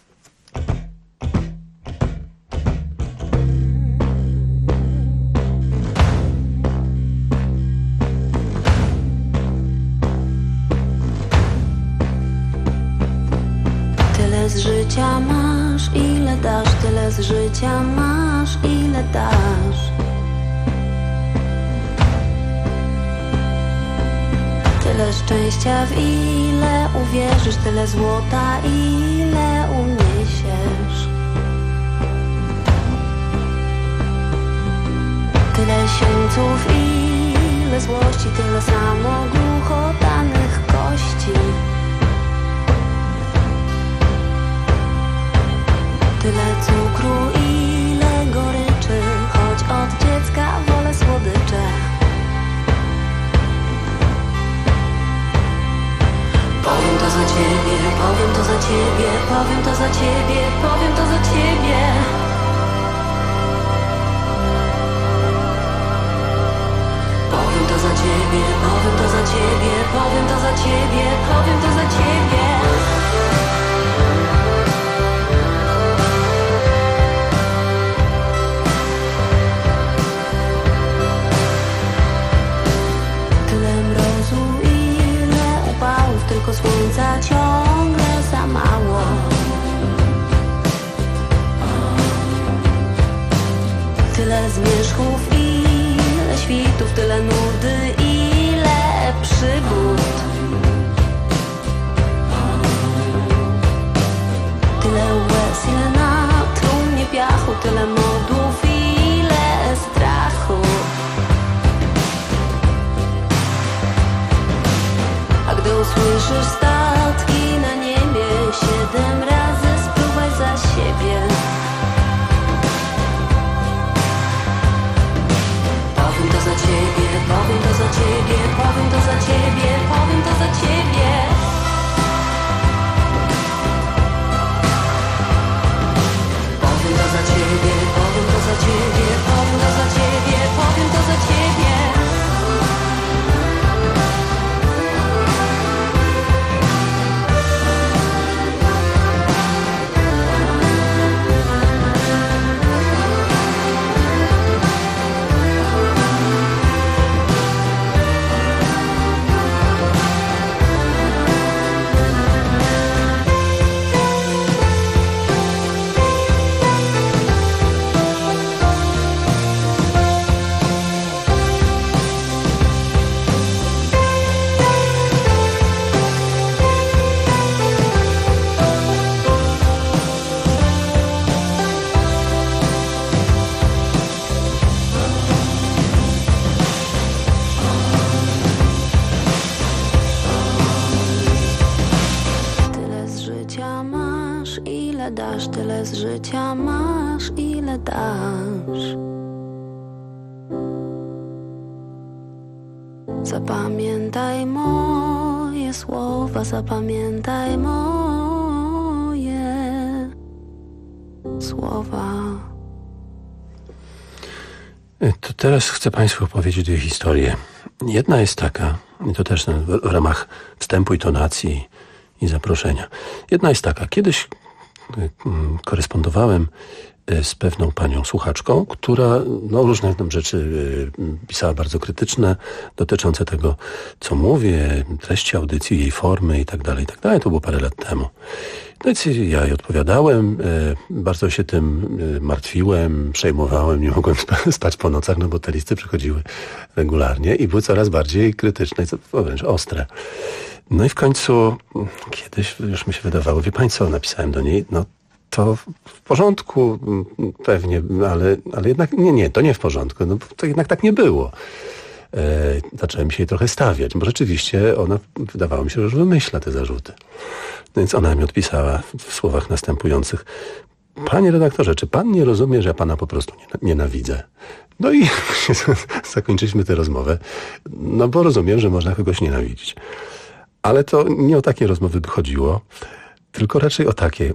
Tyle z życia masz, ile dasz, tyle z życia masz, ile dasz. Tyle szczęścia, w ile uwierzysz, tyle złota, ile uniesiesz. Tyle sieńców, ile złości, tyle samo głuchotanych kości. Tyle cukru, ile goryczy, choć od dziecka wolę słodycze. Powiem to za ciebie, powiem to za ciebie, powiem to za ciebie, powiem to za ciebie. Powiem to za ciebie, powiem to za ciebie, powiem to za ciebie, powiem to za ciebie. Tylko słońca ciągle za mało. Tyle zmierzchów, ile świtów, tyle nudy, ile przygód. Tyle łez, ile na trumnie piachu, tyle modłów, ile strachu. A gdy usłyszysz statki na niebie, 7 razy spróbuj za siebie. Powiem to za ciebie, powiem to za ciebie, powiem to za ciebie, powiem to za ciebie. Powiem to za ciebie, powiem to za ciebie, powiem to za ciebie, powiem to za ciebie. życia masz, ile dasz. Zapamiętaj moje słowa, zapamiętaj moje słowa. To teraz chcę Państwu opowiedzieć dwie historie. Jedna jest taka, i to też w ramach wstępu i tonacji i zaproszenia. Jedna jest taka, kiedyś korespondowałem z pewną panią słuchaczką, która różne tam rzeczy pisała bardzo krytyczne, dotyczące tego, co mówię, treści audycji, jej formy i tak dalej. To było parę lat temu. No i ja jej odpowiadałem, bardzo się tym martwiłem, przejmowałem, nie mogłem spać po nocach, bo te listy przychodziły regularnie i były coraz bardziej krytyczne i wręcz ostre. No i w końcu kiedyś już mi się wydawało, wie pani co, napisałem do niej, to w porządku pewnie, ale jednak nie, to nie w porządku, to jednak tak nie było. Zacząłem się jej trochę stawiać, bo rzeczywiście ona, wydawało mi się, że już wymyśla te zarzuty. No więc ona mi odpisała w słowach następujących: panie redaktorze, czy pan nie rozumie, że ja pana po prostu nienawidzę? No i zakończyliśmy tę rozmowę, bo rozumiem, że można kogoś nienawidzić. Ale to nie o takie rozmowy by chodziło, tylko raczej o takie,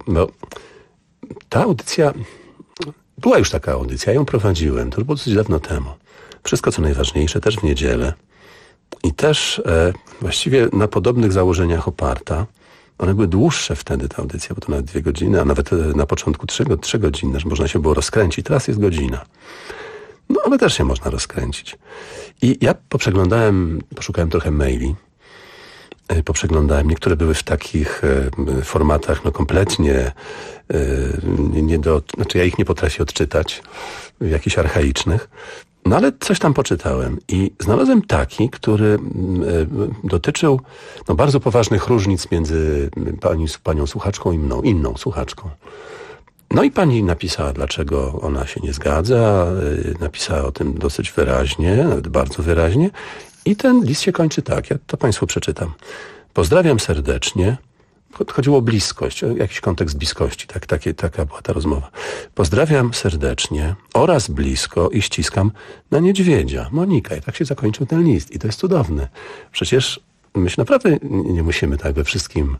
ta audycja, była już taka audycja, ją prowadziłem, to już było dosyć dawno temu. Wszystko co najważniejsze, też w niedzielę i też właściwie na podobnych założeniach oparta. One były dłuższe wtedy, ta audycja, bo to nawet 2 godziny, a nawet na początku 3 godziny, że można się było rozkręcić. Teraz jest godzina. Ale też się można rozkręcić. I ja poszukałem trochę maili, poprzeglądałem. Niektóre były w takich formatach, kompletnie znaczy ja ich nie potrafię odczytać, jakichś archaicznych. Ale coś tam poczytałem i znalazłem taki, który dotyczył bardzo poważnych różnic między panią słuchaczką i mną, inną słuchaczką. No i pani napisała, dlaczego ona się nie zgadza, napisała o tym dosyć wyraźnie, nawet bardzo wyraźnie. I ten list się kończy tak, ja to Państwu przeczytam. Pozdrawiam serdecznie. Chodziło o bliskość, o jakiś kontekst bliskości, taka była ta rozmowa. Pozdrawiam serdecznie oraz blisko i ściskam na niedźwiedzia, Monika. I tak się zakończył ten list. I to jest cudowne. Przecież my się naprawdę nie musimy tak we wszystkim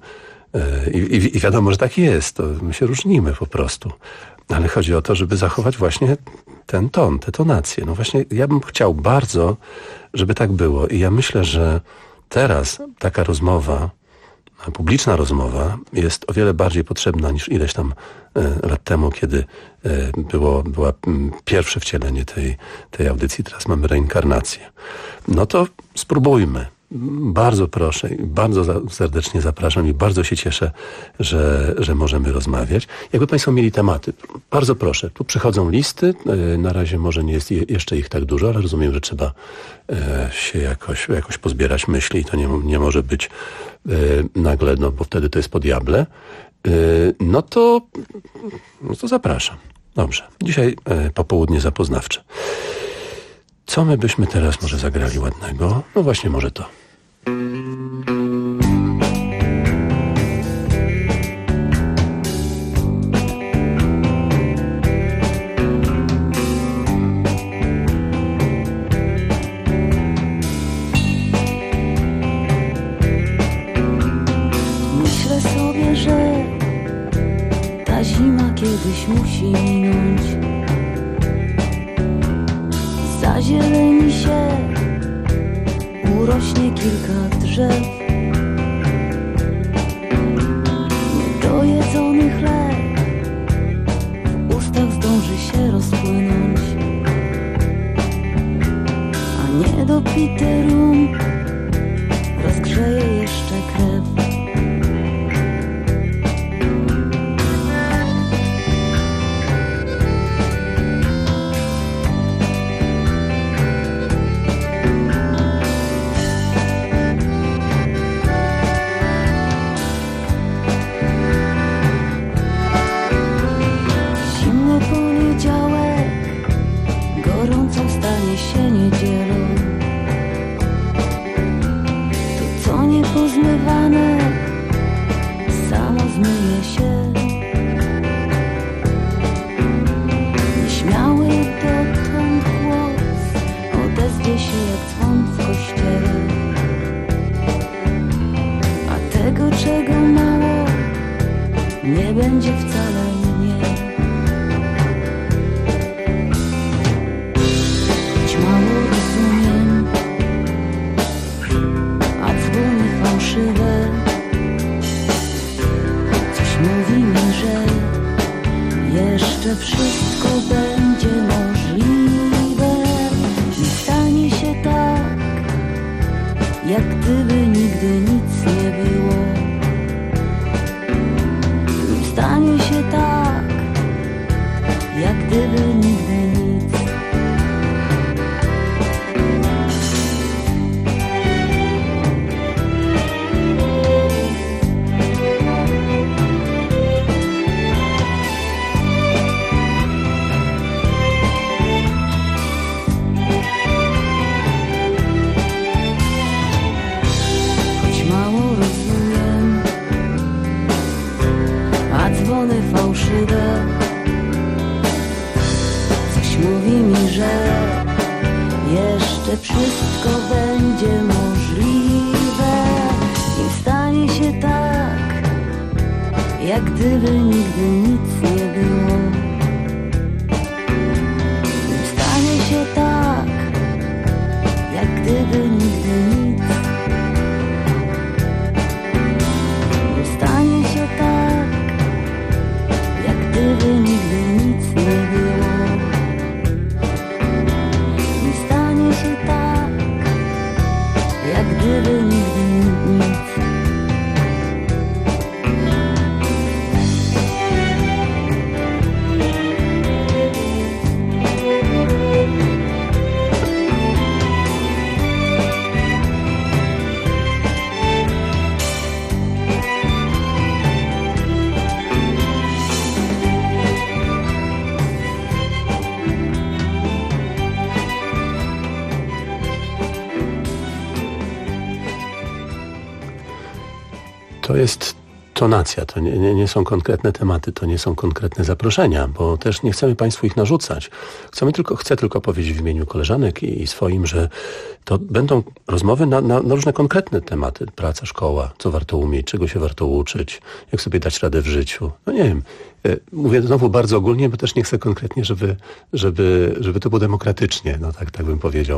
i wiadomo, że tak jest. To my się różnimy po prostu. Ale chodzi o to, żeby zachować właśnie ten ton, tę tonację. Właśnie ja bym chciał bardzo, żeby tak było. I ja myślę, że teraz taka rozmowa, publiczna rozmowa jest o wiele bardziej potrzebna niż ileś tam lat temu, kiedy było pierwsze wcielenie tej audycji. Teraz mamy reinkarnację. To spróbujmy. Bardzo proszę i bardzo serdecznie zapraszam i bardzo się cieszę, że możemy rozmawiać. Jakby Państwo mieli tematy, bardzo proszę. Tu przychodzą listy. Na razie może nie jest jeszcze ich tak dużo, ale rozumiem, że trzeba się jakoś pozbierać myśli i to nie może być nagle, bo wtedy to jest po diable. To zapraszam. Dobrze. Dzisiaj popołudnie zapoznawcze. Co my byśmy teraz może zagrali ładnego? Właśnie może to. Myślę sobie, że ta zima kiedyś musi minąć. Zazieleni się, urośnie kilka drzew. Niedojedzony chleb w ustach zdąży się rozpłynąć, a niedopity rum rozgrzeje jeszcze krew. Jeszcze wszystko będzie możliwe i stanie się tak, jak gdyby nigdy nic nie było. I stanie się tak, jak gdyby nigdy nic. Dzwony fałszywe, coś mówi mi, że jeszcze wszystko będzie możliwe i stanie się tak, jak gdyby nigdy nic nie było. I stanie się tak, jak gdyby nigdy nic. I stanie się tak, gdyby nigdy nic nie było. I stanie się tak, jak gdyby nigdy nic. To jest tonacja, to nie są konkretne tematy, to nie są konkretne zaproszenia, bo też nie chcemy Państwu ich narzucać. Chcę tylko powiedzieć w imieniu koleżanek i swoim, że to będą rozmowy na różne konkretne tematy. Praca, szkoła, co warto umieć, czego się warto uczyć, jak sobie dać radę w życiu. No nie wiem, mówię znowu bardzo ogólnie, bo też nie chcę konkretnie, żeby to było demokratycznie. No tak bym powiedział,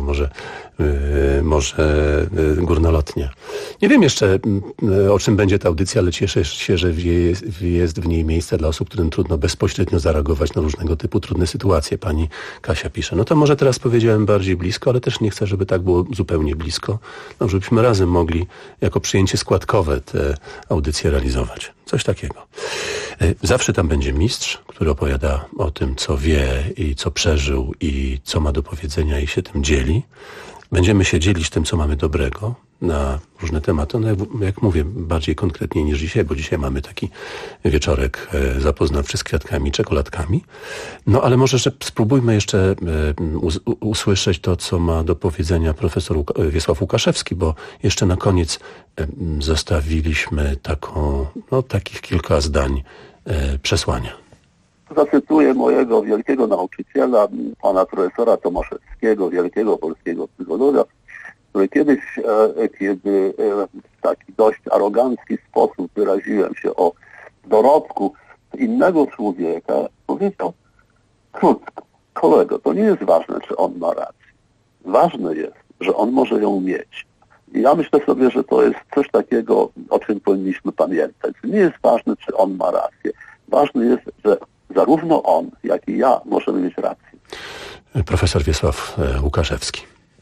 może górnolotnie. Nie wiem jeszcze, o czym będzie ta audycja, ale cieszę się, że jest w niej miejsce dla osób, którym trudno bezpośrednio zareagować na różnego typu trudne sytuacje. Pani Kasia pisze. No to może teraz powiedziałem bardziej blisko, ale też nie chcę, żeby tak było zupełnie blisko. No, żebyśmy razem mogli jako przyjęcie składkowe te audycje realizować. Coś takiego. Zawsze tam będzie mistrz, który opowiada o tym, co wie i co przeżył i co ma do powiedzenia i się tym dzieli. Będziemy się dzielić tym, co mamy dobrego na różne tematy. No jak mówię, bardziej konkretnie niż dzisiaj, bo dzisiaj mamy taki wieczorek zapoznawczy z kwiatkami, czekoladkami. No ale może że spróbujmy jeszcze usłyszeć to, co ma do powiedzenia profesor Wiesław Łukaszewski, bo jeszcze na koniec zostawiliśmy takich kilka zdań przesłania. Zacytuję mojego wielkiego nauczyciela, pana profesora Tomaszewskiego, wielkiego polskiego psychologa, który kiedyś, kiedy w taki dość arogancki sposób wyraziłem się o dorobku innego człowieka, powiedział krótko: kolego, to nie jest ważne, czy on ma rację. Ważne jest, że on może ją mieć. I ja myślę sobie, że to jest coś takiego, o czym powinniśmy pamiętać. Nie jest ważne, czy on ma rację. Ważne jest, że zarówno on, jak i ja możemy mieć rację. Profesor Wiesław Łukaszewski.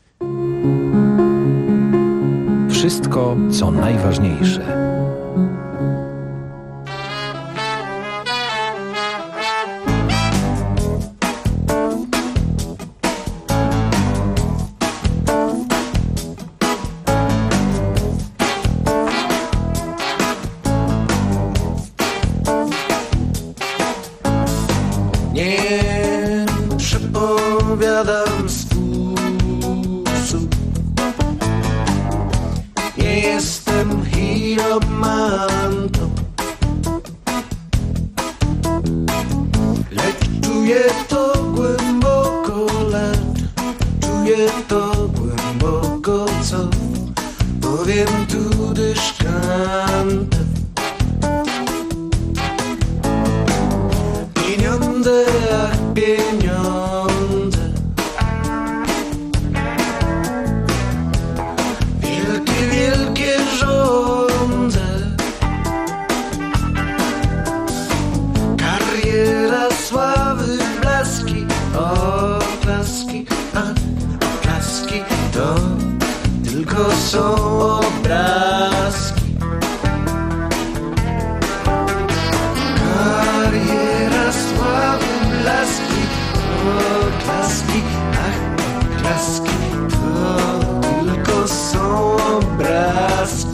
Wszystko, co najważniejsze. Nie przepowiadam sposób. Nie jestem hieromantą, lecz czuję to głęboko czuję to głęboko, co powiem tu dyszkantem. Pieniądze jak pieniądze, wielkie, wielkie żądze. Kariera z oklaski, a oklaski to tylko są obrazki. Kariera, sławy, blaski, oklaski, ach, oklaski to tylko są obrazki.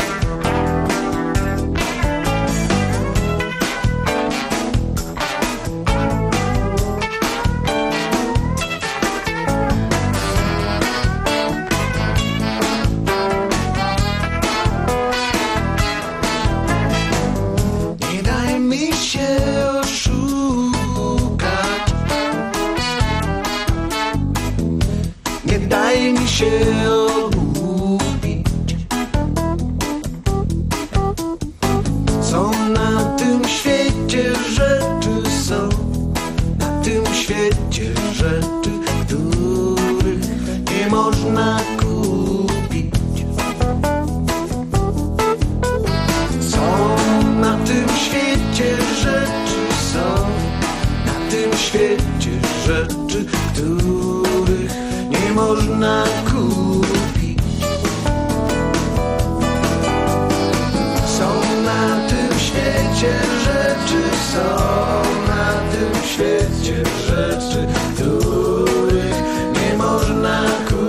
Się obudzić. Są na tym świecie rzeczy, są na tym świecie rzeczy, których nie można kupić. Są na tym świecie rzeczy, są na tym świecie rzeczy, których nie można kupić. Są na tym świecie rzeczy, są na tym świecie rzeczy, których nie można kupić.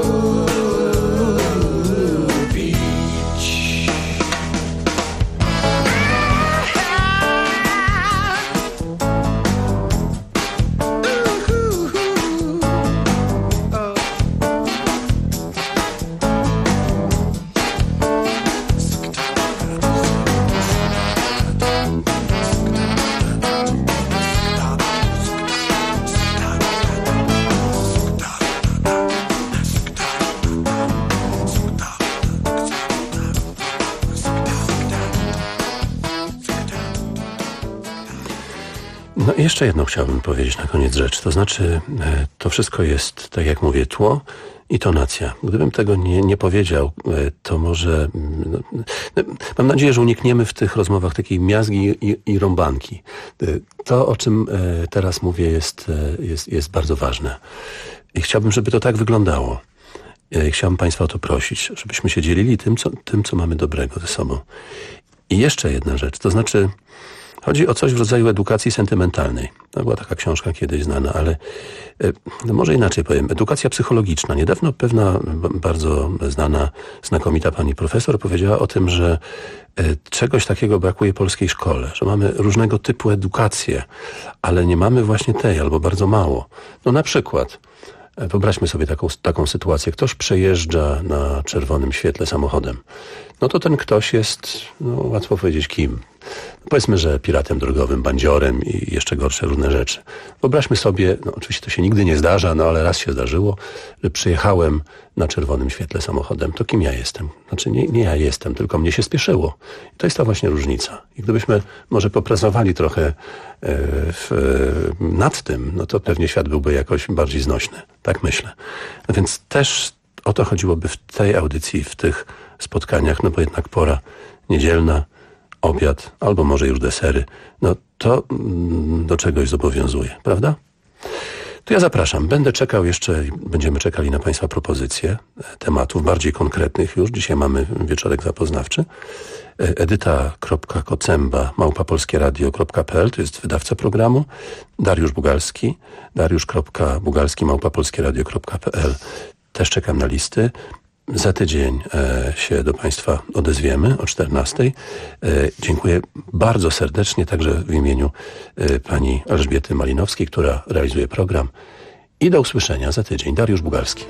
No i jeszcze jedno chciałbym powiedzieć na koniec rzecz. To znaczy, to wszystko jest, tak jak mówię, tło i tonacja. Gdybym tego nie powiedział, to może... mam nadzieję, że unikniemy w tych rozmowach takiej miazgi i rąbanki. To, o czym teraz mówię, jest bardzo ważne. I chciałbym, żeby to tak wyglądało. Chciałbym Państwa o to prosić, żebyśmy się dzielili tym, co mamy dobrego ze sobą. I jeszcze jedna rzecz, to znaczy... Chodzi o coś w rodzaju edukacji sentymentalnej. To była taka książka kiedyś znana, ale no może inaczej powiem. Edukacja psychologiczna. Niedawno pewna bardzo znana, znakomita pani profesor powiedziała o tym, że czegoś takiego brakuje polskiej szkole, że mamy różnego typu edukację, ale nie mamy właśnie tej, albo bardzo mało. No na przykład, wyobraźmy sobie taką sytuację. Ktoś przejeżdża na czerwonym świetle samochodem. No to ten ktoś jest, no łatwo powiedzieć kim. Powiedzmy, że piratem drogowym, bandziorem i jeszcze gorsze różne rzeczy. Wyobraźmy sobie, no oczywiście to się nigdy nie zdarza, no ale raz się zdarzyło, że przyjechałem na czerwonym świetle samochodem. To kim ja jestem? Znaczy nie ja jestem, tylko mnie się spieszyło. I to jest ta właśnie różnica. I gdybyśmy może popracowali trochę nad tym, no to pewnie świat byłby jakoś bardziej znośny. Tak myślę. No więc też o to chodziłoby w tej audycji, w tych spotkaniach, no bo jednak pora niedzielna, obiad, albo może już desery, no to do czegoś zobowiązuje, prawda? To ja zapraszam. Będę czekał jeszcze, będziemy czekali na Państwa propozycje tematów bardziej konkretnych już. Dzisiaj mamy wieczorek zapoznawczy. edyta.kocemba@polskieradio.pl to jest wydawca programu. Dariusz Bugalski, dariusz.bugalski@polskieradio.pl. Też czekam na listy. Za tydzień się do Państwa odezwiemy o 14:00. Dziękuję bardzo serdecznie, także w imieniu pani Elżbiety Malinowskiej, która realizuje program. I do usłyszenia za tydzień. Dariusz Bugalski.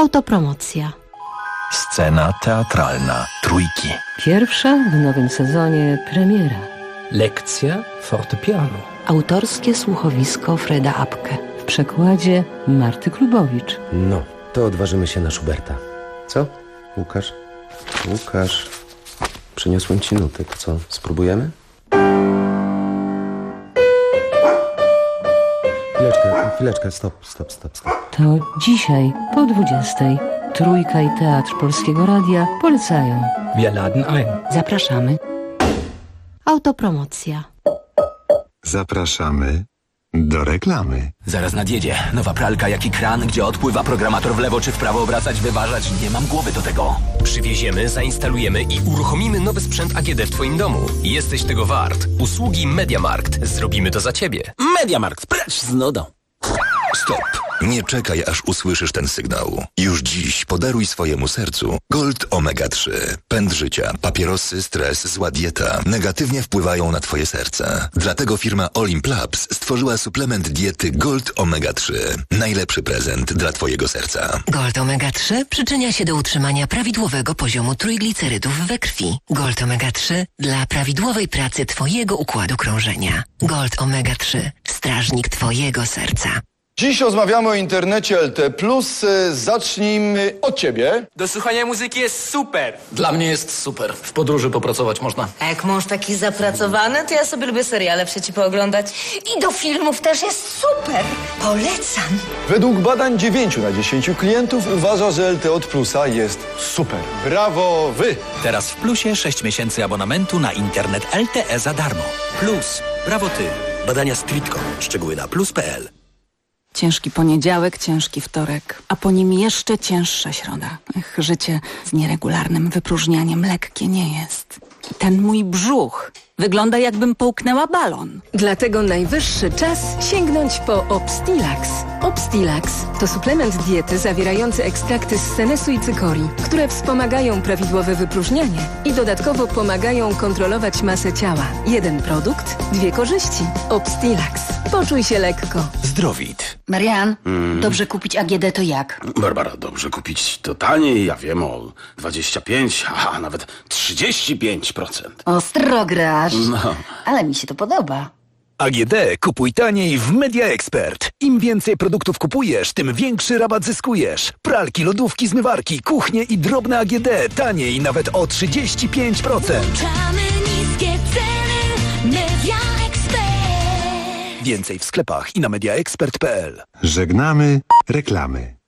Autopromocja. Scena teatralna Trójki. Pierwsza w nowym sezonie premiera. Lekcja fortepianu. Autorskie słuchowisko Freda Apke. W przekładzie Marty Klubowicz. No, to odważymy się na Schuberta. Co? Łukasz? Łukasz, przyniosłem ci nuty. To co, spróbujemy? Chwileczkę, stop. To dzisiaj po 20:00 Trójka i Teatr Polskiego Radia polecają. Wir laden ein. Zapraszamy. Autopromocja. Zapraszamy do reklamy. Zaraz nadjedzie. Nowa pralka jak i kran, gdzie odpływa programator w lewo czy w prawo obracać, wyważać. Nie mam głowy do tego. Przywieziemy, zainstalujemy i uruchomimy nowy sprzęt AGD w twoim domu. Jesteś tego wart. Usługi MediaMarkt. Zrobimy to za ciebie. MediaMarkt, precz z nudą. Stop! Nie czekaj, aż usłyszysz ten sygnał. Już dziś podaruj swojemu sercu Gold Omega 3. Pęd życia, papierosy, stres, zła dieta negatywnie wpływają na twoje serce. Dlatego firma Olimp Labs stworzyła suplement diety Gold Omega 3. Najlepszy prezent dla twojego serca. Gold Omega 3 przyczynia się do utrzymania prawidłowego poziomu trójglicerydów we krwi. Gold Omega 3 dla prawidłowej pracy twojego układu krążenia. Gold Omega 3. Strażnik twojego serca. Dziś rozmawiamy o internecie LT+. Zacznijmy od ciebie. Do słuchania muzyki jest super. Dla mnie jest super. W podróży popracować można. A jak mąż taki zapracowany, to ja sobie lubię seriale pooglądać. I do filmów też jest super. Polecam. Według badań 9 na 10 klientów uważa, że LT od Plusa jest super. Brawo wy! Teraz w Plusie 6 miesięcy abonamentu na internet LTE za darmo. Plus. Brawo ty. Badania Streetcom. Szczegóły na plus.pl. Ciężki poniedziałek, ciężki wtorek, a po nim jeszcze cięższa środa. Życie z nieregularnym wypróżnianiem lekkie nie jest. Ten mój brzuch wygląda, jakbym połknęła balon. Dlatego najwyższy czas sięgnąć po Obstilax. Obstilax to suplement diety zawierający ekstrakty z senesu i cykorii, które wspomagają prawidłowe wypróżnianie i dodatkowo pomagają kontrolować masę ciała. Jeden produkt, dwie korzyści. Obstilax. Poczuj się lekko. Zdrowit. Marian, dobrze kupić AGD to jak? Barbara, dobrze kupić to taniej, ja wiem, o 25, a nawet 35%. Ostro grasz. No. Ale mi się to podoba. AGD kupuj taniej w Media Expert. Im więcej produktów kupujesz, tym większy rabat zyskujesz. Pralki, lodówki, zmywarki, kuchnie i drobne AGD taniej nawet o 35%. Włączamy niskie ceny. Media Expert. Więcej w sklepach i na mediaexpert.pl. Żegnamy reklamy.